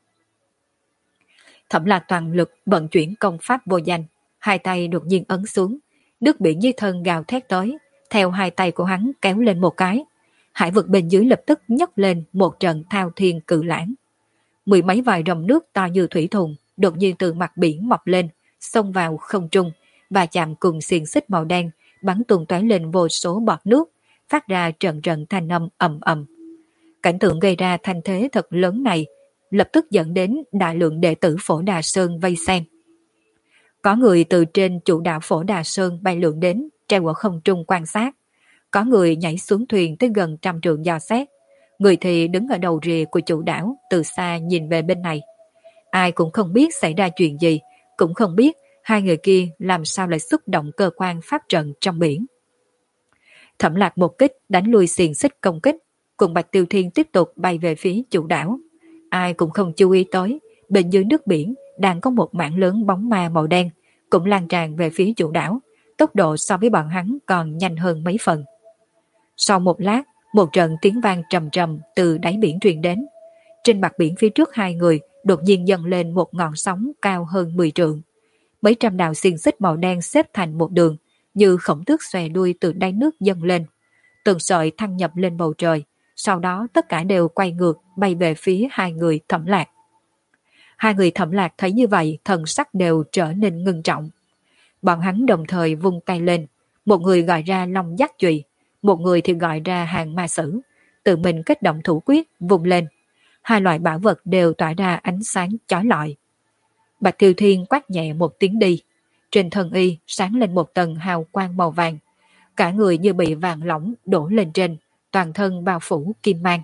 Thẩm Lạc toàn lực vận chuyển công pháp vô danh, hai tay đột nhiên ấn xuống, nước biển dưới thân gào thét tới, theo hai tay của hắn kéo lên một cái. Hải vực bên dưới lập tức nhấc lên một trận thao thiên cự lãng. Mười mấy vài dòng nước to như thủy thùng đột nhiên từ mặt biển mọc lên, xông vào không trung và chạm cùng xiềng xích màu đen, bắn tung tóe lên vô số bọt nước, phát ra trận trận thanh âm ầm ầm. Cảnh tượng gây ra thanh thế thật lớn này lập tức dẫn đến đại lượng đệ tử Phổ Đà Sơn vây xem. Có người từ trên chủ đạo Phổ Đà Sơn bay lượn đến, treo ở không trung quan sát. Có người nhảy xuống thuyền tới gần 100 trượng dò xét. Người thì đứng ở đầu rìa của chủ đảo từ xa nhìn về bên này. Ai cũng không biết xảy ra chuyện gì, cũng không biết hai người kia làm sao lại xúc động cơ quan pháp trận trong biển. Thẩm Lạc một kích đánh lui xiềng xích công kích, cùng Bạch Tiêu Thiên tiếp tục bay về phía chủ đảo. Ai cũng không chú ý tới, bên dưới nước biển đang có một mảng lớn bóng ma màu đen, cũng lan tràn về phía chủ đảo, tốc độ so với bọn hắn còn nhanh hơn mấy phần. Sau một lát, một trận tiếng vang trầm trầm từ đáy biển truyền đến. Trên mặt biển phía trước hai người đột nhiên dâng lên một ngọn sóng cao hơn 10 trượng. Mấy trăm đạo xiềng xích màu đen xếp thành một đường, như khổng tước xòe đuôi từ đáy nước dâng lên. Từng sợi thăng nhập lên bầu trời, sau đó tất cả đều quay ngược bay về phía hai người Thẩm Lạc. Hai người Thẩm Lạc thấy như vậy, thần sắc đều trở nên ngưng trọng. Bọn hắn đồng thời vung tay lên, một người gọi ra long giác chùy, một người thì gọi ra hàng ma sử, tự mình kết động thủ quyết vung lên. Hai loại bảo vật đều tỏa ra ánh sáng chói lọi. Bạch Tiêu Thiên quát nhẹ một tiếng đi, trên thân y sáng lên một tầng hào quang màu vàng, cả người như bị vàng lỏng đổ lên trên, toàn thân bao phủ kim mang.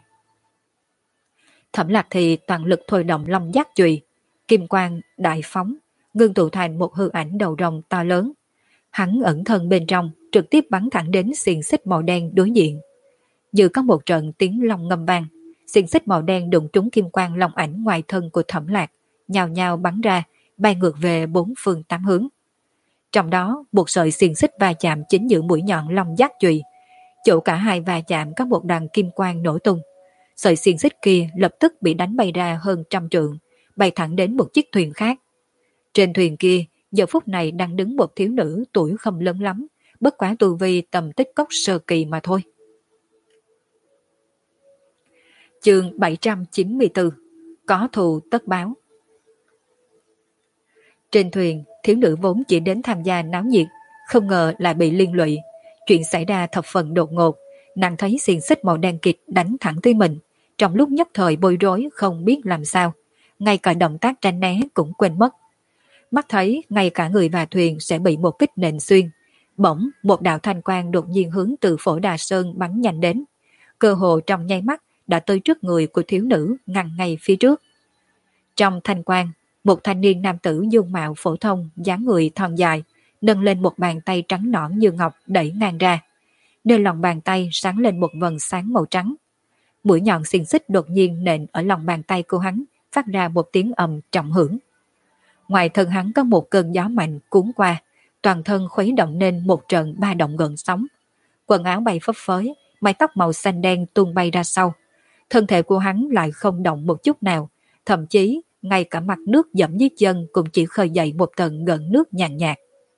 Thẩm Lạc thì toàn lực thôi động long giác chùy, kim quang đại phóng, ngưng tụ thành một hư ảnh đầu rồng to lớn. Hắn ẩn thân bên trong, trực tiếp bắn thẳng đến xiềng xích màu đen đối diện. Như có một trận tiếng long ngâm vang, xiềng xích màu đen đụng trúng kim quang long ảnh ngoài thân của Thẩm Lạc, nhào nhào bắn ra, bay ngược về 4 phương 8 hướng. Trong đó, một sợi xiềng xích va chạm chính giữa mũi nhọn long giác chùy. Chỗ cả hai va chạm có một đoàn kim quang nổ tung. Sợi xiềng xích kia lập tức bị đánh bay ra hơn 100 trượng, bay thẳng đến một chiếc thuyền khác. Trên thuyền kia, giờ phút này đang đứng một thiếu nữ tuổi không lớn lắm, bất quá tu vi tầm tích cốc sơ kỳ mà thôi. Chương 794: Có thù tất báo. Trên thuyền, thiếu nữ vốn chỉ đến tham gia náo nhiệt, không ngờ lại bị liên lụy. Chuyện xảy ra thập phần đột ngột, nàng thấy xiềng xích màu đen kịt đánh thẳng tới mình, trong lúc nhất thời bối rối không biết làm sao, ngay cả động tác tránh né cũng quên mất. Mắt thấy ngay cả người và thuyền sẽ bị một kích nện xuyên, bỗng một đạo thanh quang đột nhiên hướng từ Phổ Đà Sơn bắn nhanh đến, cơ hồ trong nháy mắt đã tới trước người của thiếu nữ ngăn ngay phía trước. Trong thanh quang, một thanh niên nam tử dung mạo phổ thông, dáng người thon dài, nâng lên một bàn tay trắng nõn như ngọc đẩy ngang ra. Nơi lòng bàn tay sáng lên một vầng sáng màu trắng. Mũi nhọn xiềng xích đột nhiên nện ở lòng bàn tay của hắn, phát ra một tiếng ầm trọng hưởng. Ngoài thân hắn có một cơn gió mạnh cuốn qua, toàn thân khuấy động nên một trận ba động gợn sóng. Quần áo bay phấp phới, mái tóc màu xanh đen tung bay ra sau. Thân thể của hắn lại không động một chút nào, thậm chí ngay cả mặt nước dẫm dưới chân cũng chỉ khơi dậy một tầng gợn nước nhàn nhạt.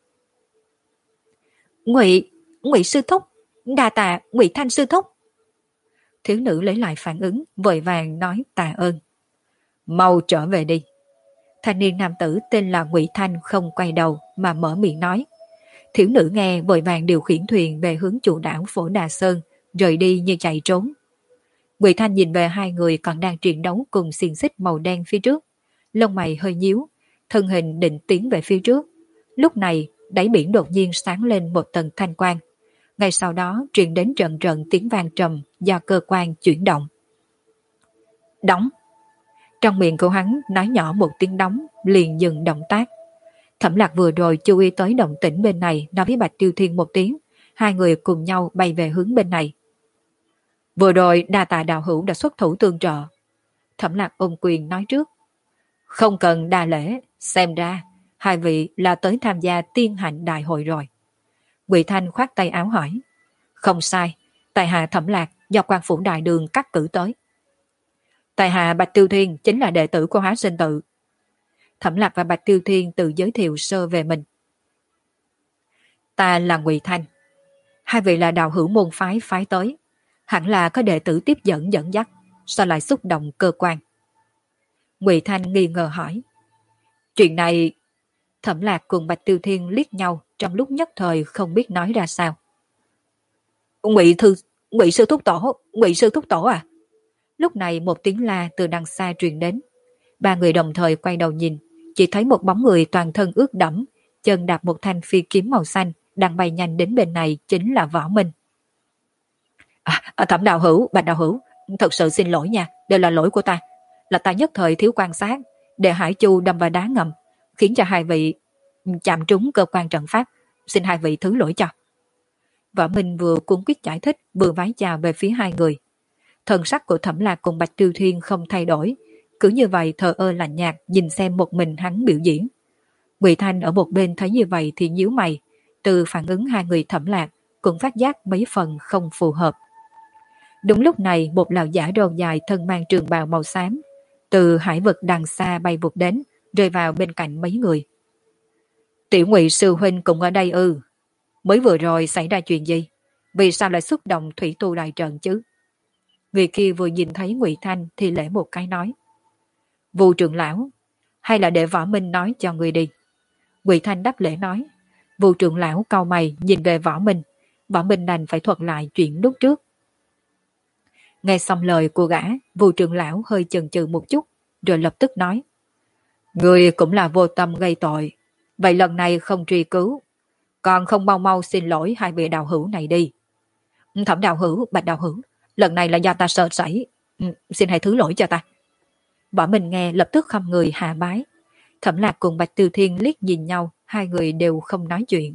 Ngụy sư thúc, đa tạ Ngụy Thanh sư thúc. Thiếu nữ lấy lại phản ứng, vội vàng nói tạ ơn. Mau trở về đi. Thanh niên nam tử tên là Ngụy Thanh không quay đầu mà mở miệng nói. Thiếu nữ nghe vội vàng điều khiển thuyền về hướng chủ đảo Phổ Đà Sơn, rời đi như chạy trốn. Ngụy Thanh nhìn về hai người còn đang chiến đấu cùng xiềng xích màu đen phía trước, lông mày hơi nhíu, thân hình định tiến về phía trước. Lúc này, đáy biển đột nhiên sáng lên một tầng thanh quang. Ngay sau đó truyền đến trận trận tiếng vang trầm do cơ quan chuyển động. Đóng. Trong miệng của hắn nói nhỏ một tiếng đóng, liền dừng động tác. Thẩm Lạc vừa rồi chú ý tới động tĩnh bên này, nói với Bạch Tiêu Thiên một tiếng, hai người cùng nhau bay về hướng bên này. Vừa rồi đa tạ đạo hữu đã xuất thủ tương trợ. Thẩm Lạc ôm quyền nói trước. Không cần đa lễ, xem ra hai vị là tới tham gia tiên hạnh đại hội rồi. Ngụy Thanh khoát tay áo hỏi. Không sai, Tại hạ Thẩm Lạc do quan phủ đại đường cắt cử tới. Tại hạ Bạch Tiêu Thiên chính là đệ tử của Hóa Sinh Tự. Thẩm Lạc và Bạch Tiêu Thiên tự giới thiệu sơ về mình. Ta là Ngụy Thanh. Hai vị là đạo hữu môn phái phái tới. Hẳn là có đệ tử tiếp dẫn dẫn dắt. Sao lại xúc động cơ quan? Ngụy Thanh nghi ngờ hỏi. Chuyện này... Thẩm Lạc cùng Bạch Tiêu Thiên liếc nhau trong lúc nhất thời không biết nói ra sao. Ngụy sư thúc tổ, Ngụy sư thúc tổ à? Lúc này một tiếng la từ đằng xa truyền đến. Ba người đồng thời quay đầu nhìn, chỉ thấy một bóng người toàn thân ướt đẫm, chân đạp một thanh phi kiếm màu xanh đang bay nhanh đến bên này chính là Võ Minh. Thẩm đạo hữu, Bạch đạo hữu, thật sự xin lỗi nha, đều là lỗi của ta. Là ta nhất thời thiếu quan sát, để Hải Chu đâm vào đá ngầm, khiến cho hai vị chạm trúng cơ quan trận pháp, xin hai vị thứ lỗi cho. Võ Minh vừa cuốn quýt giải thích, vừa vái chào về phía hai người. Thần sắc của Thẩm Lạc cùng Bạch Tiêu Thiên không thay đổi, cứ như vậy thờ ơ lạnh nhạt nhìn xem một mình hắn biểu diễn. Ngụy Thanh ở một bên thấy như vậy thì nhíu mày, từ phản ứng hai người Thẩm Lạc cũng phát giác mấy phần không phù hợp. Đúng lúc này một lão giả râu dài thân mang trường bào màu xám từ hải vực đằng xa bay vụt đến, rơi vào bên cạnh mấy người. Tiểu Ngụy sư huynh cũng ở đây ư? Mới vừa rồi xảy ra chuyện gì? Vì sao lại xúc động thủy tu đại trận chứ? Người kia vừa nhìn thấy Ngụy Thanh thì lễ một cái nói. Vu trưởng lão, hay là để Võ Minh nói cho người đi? Ngụy Thanh đáp lễ nói. Vu trưởng lão cau mày nhìn về Võ Minh. Võ Minh đành phải thuật lại chuyện lúc trước. Nghe xong lời của gã, Vu trưởng lão hơi chần chừ một chút, rồi lập tức nói. Người cũng là vô tâm gây tội, vậy lần này không truy cứu, còn không mau mau xin lỗi hai vị đạo hữu này đi. Thẩm đạo hữu, Bạch đạo hữu, lần này là do ta sợ sẩy, xin hãy thứ lỗi cho ta. Võ Minh nghe lập tức khom người hạ bái. Thẩm Lạc cùng Bạch Tiêu Thiên liếc nhìn nhau, hai người đều không nói chuyện.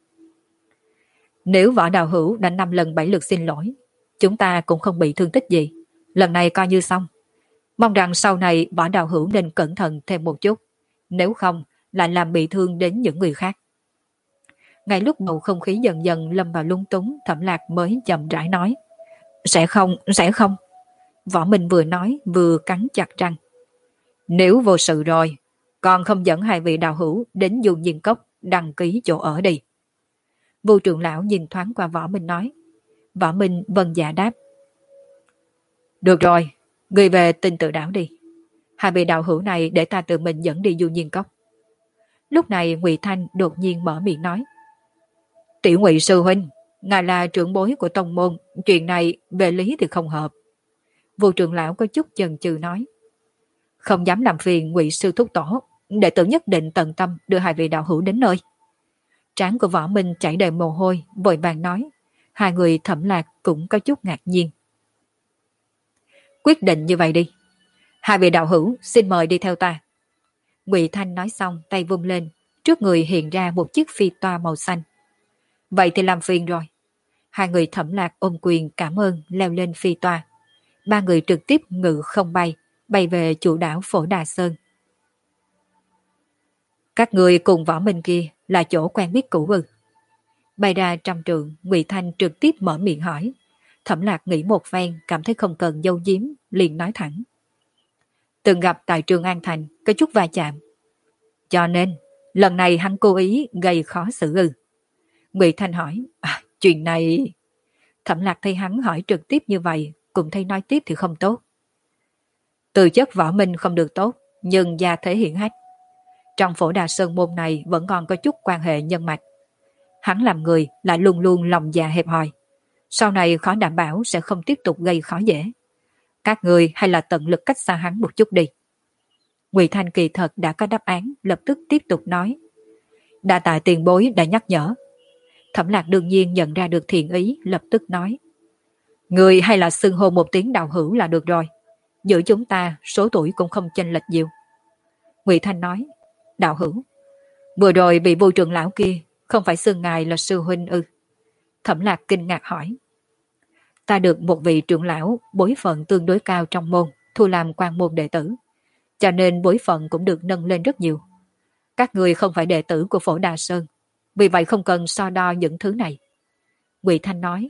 Nếu Võ đạo hữu đã 5 lần 7 lượt xin lỗi, chúng ta cũng không bị thương tích gì, lần này coi như xong. Mong rằng sau này Võ đạo hữu nên cẩn thận thêm một chút, nếu không lại làm bị thương đến những người khác. Ngay lúc bầu không khí dần dần lâm vào lung túng, Thẩm Lạc mới chậm rãi nói. Sẽ không. Võ Minh vừa nói vừa cắn chặt răng. Nếu vô sự rồi, còn không dẫn hai vị đạo hữu đến Du Nhiên Cốc đăng ký chỗ ở đi. Vu trưởng lão nhìn thoáng qua Võ Minh nói. Võ Minh vâng dạ đáp. Được rồi, người về Tinh Tự Đảo đi. Hai vị đạo hữu này để ta tự mình dẫn đi Du Nhiên Cốc. Lúc này Ngụy Thanh đột nhiên mở miệng nói. Tiểu Ngụy sư huynh, ngài là trưởng bối của tông môn, chuyện này về lý thì không hợp. Vu trưởng lão có chút chần chừ nói. Không dám làm phiền Ngụy sư thúc tổ, đệ tử nhất định tận tâm đưa hai vị đạo hữu đến nơi. Trán của Võ Minh chảy đầy mồ hôi, vội vàng nói. Hai người Thẩm Lạc cũng có chút ngạc nhiên. Quyết định như vậy đi. Hai vị đạo hữu xin mời đi theo ta. Ngụy Thanh nói xong tay vung lên, trước người hiện ra một chiếc phi toa màu xanh. Vậy thì làm phiền rồi. Hai người Thẩm Lạc ôm quyền cảm ơn leo lên phi toa. Ba người trực tiếp ngự không bay, bay về chủ đảo Phổ Đà Sơn. Các người cùng Võ Minh kia là chỗ quen biết cũ ư? Bay ra 100 trượng, Ngụy Thanh trực tiếp mở miệng hỏi. Thẩm Lạc nghĩ một phen, cảm thấy không cần giấu giếm, liền nói thẳng. Từng gặp tại Trường An Thành, có chút va chạm. Cho nên, lần này hắn cố ý gây khó xử ư? Ngụy Thanh hỏi, chuyện này... Thẩm Lạc thấy hắn hỏi trực tiếp như vậy, cũng thấy nói tiếp thì không tốt. Từ chất Võ Minh không được tốt, nhưng gia thế hiển hách. Trong Phổ Đà Sơn môn này vẫn còn có chút quan hệ nhân mạch. Hắn làm người lại luôn luôn lòng dạ hẹp hòi. Sau này khó đảm bảo sẽ không tiếp tục gây khó dễ. Các người hay là tận lực cách xa hắn một chút đi. Ngụy Thanh kỳ thật đã có đáp án, lập tức tiếp tục nói. Đa tạ tiền bối đã nhắc nhở. Thẩm Lạc đương nhiên nhận ra được thiện ý, lập tức nói. Người hay là xưng hô một tiếng đạo hữu là được rồi. Giữa chúng ta số tuổi cũng không chênh lệch nhiều. Ngụy Thanh nói. Đạo hữu, vừa rồi bị Vu trưởng lão kia không phải xưng ngài là sư huynh ư? Thẩm Lạc kinh ngạc hỏi. Ta được một vị trưởng lão bối phận tương đối cao trong môn thu làm quan môn đệ tử, cho nên bối phận cũng được nâng lên rất nhiều. Các người không phải đệ tử của Phổ Đà Sơn, vì vậy không cần so đo những thứ này. Ngụy Thanh nói.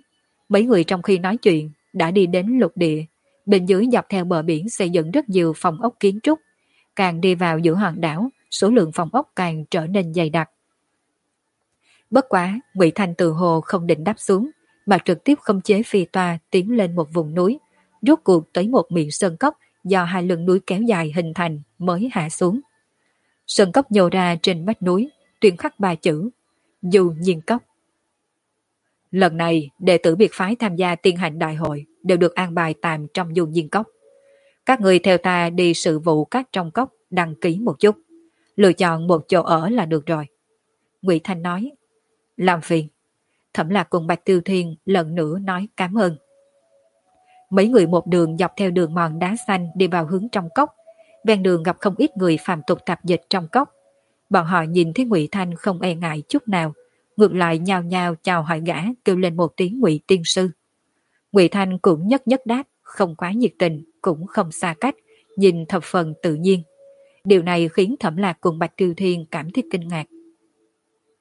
Mấy người trong khi nói chuyện đã đi đến lục địa. Bên dưới dọc theo bờ biển xây dựng rất nhiều phòng ốc kiến trúc. Càng đi vào giữa hòn đảo, số lượng phòng ốc càng trở nên dày đặc. Bất quá, Ngụy Thanh từ hồ không định đáp xuống, mà trực tiếp khống chế phi toa tiến lên một vùng núi, rốt cuộc tới một miệng sơn cốc do hai lưng núi kéo dài hình thành mới hạ xuống. Sơn cốc nhô ra trên vách núi, tuyên khắc ba chữ: Du Nhiên Cốc. Lần này, đệ tử biệt phái tham gia tiên hành đại hội đều được an bài tạm trong Du Nhiên Cốc. Các người theo ta đi sự vụ các trong cốc đăng ký một chút, lựa chọn một chỗ ở là được rồi. Ngụy Thanh nói. Làm phiền. Thẩm Lạc cùng Bạch Tiêu Thiên lần nữa nói cảm ơn. Mấy người một đường dọc theo đường mòn đá xanh đi vào hướng trong cốc. Ven đường gặp không ít người phàm tục tạp dịch trong cốc. Bọn họ nhìn thấy Ngụy Thanh không e ngại chút nào, ngược lại nhao nhao chào hỏi gã, kêu lên một tiếng Ngụy tiên sư. Ngụy Thanh cũng nhất nhất đáp, không quá nhiệt tình, cũng không xa cách, nhìn thập phần tự nhiên. Điều này khiến Thẩm Lạc cùng Bạch Tiêu Thiên cảm thấy kinh ngạc.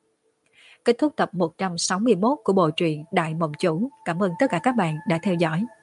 Kết thúc tập 161 của bộ truyện Đại Mộng Chủ. Cảm ơn tất cả các bạn đã theo dõi.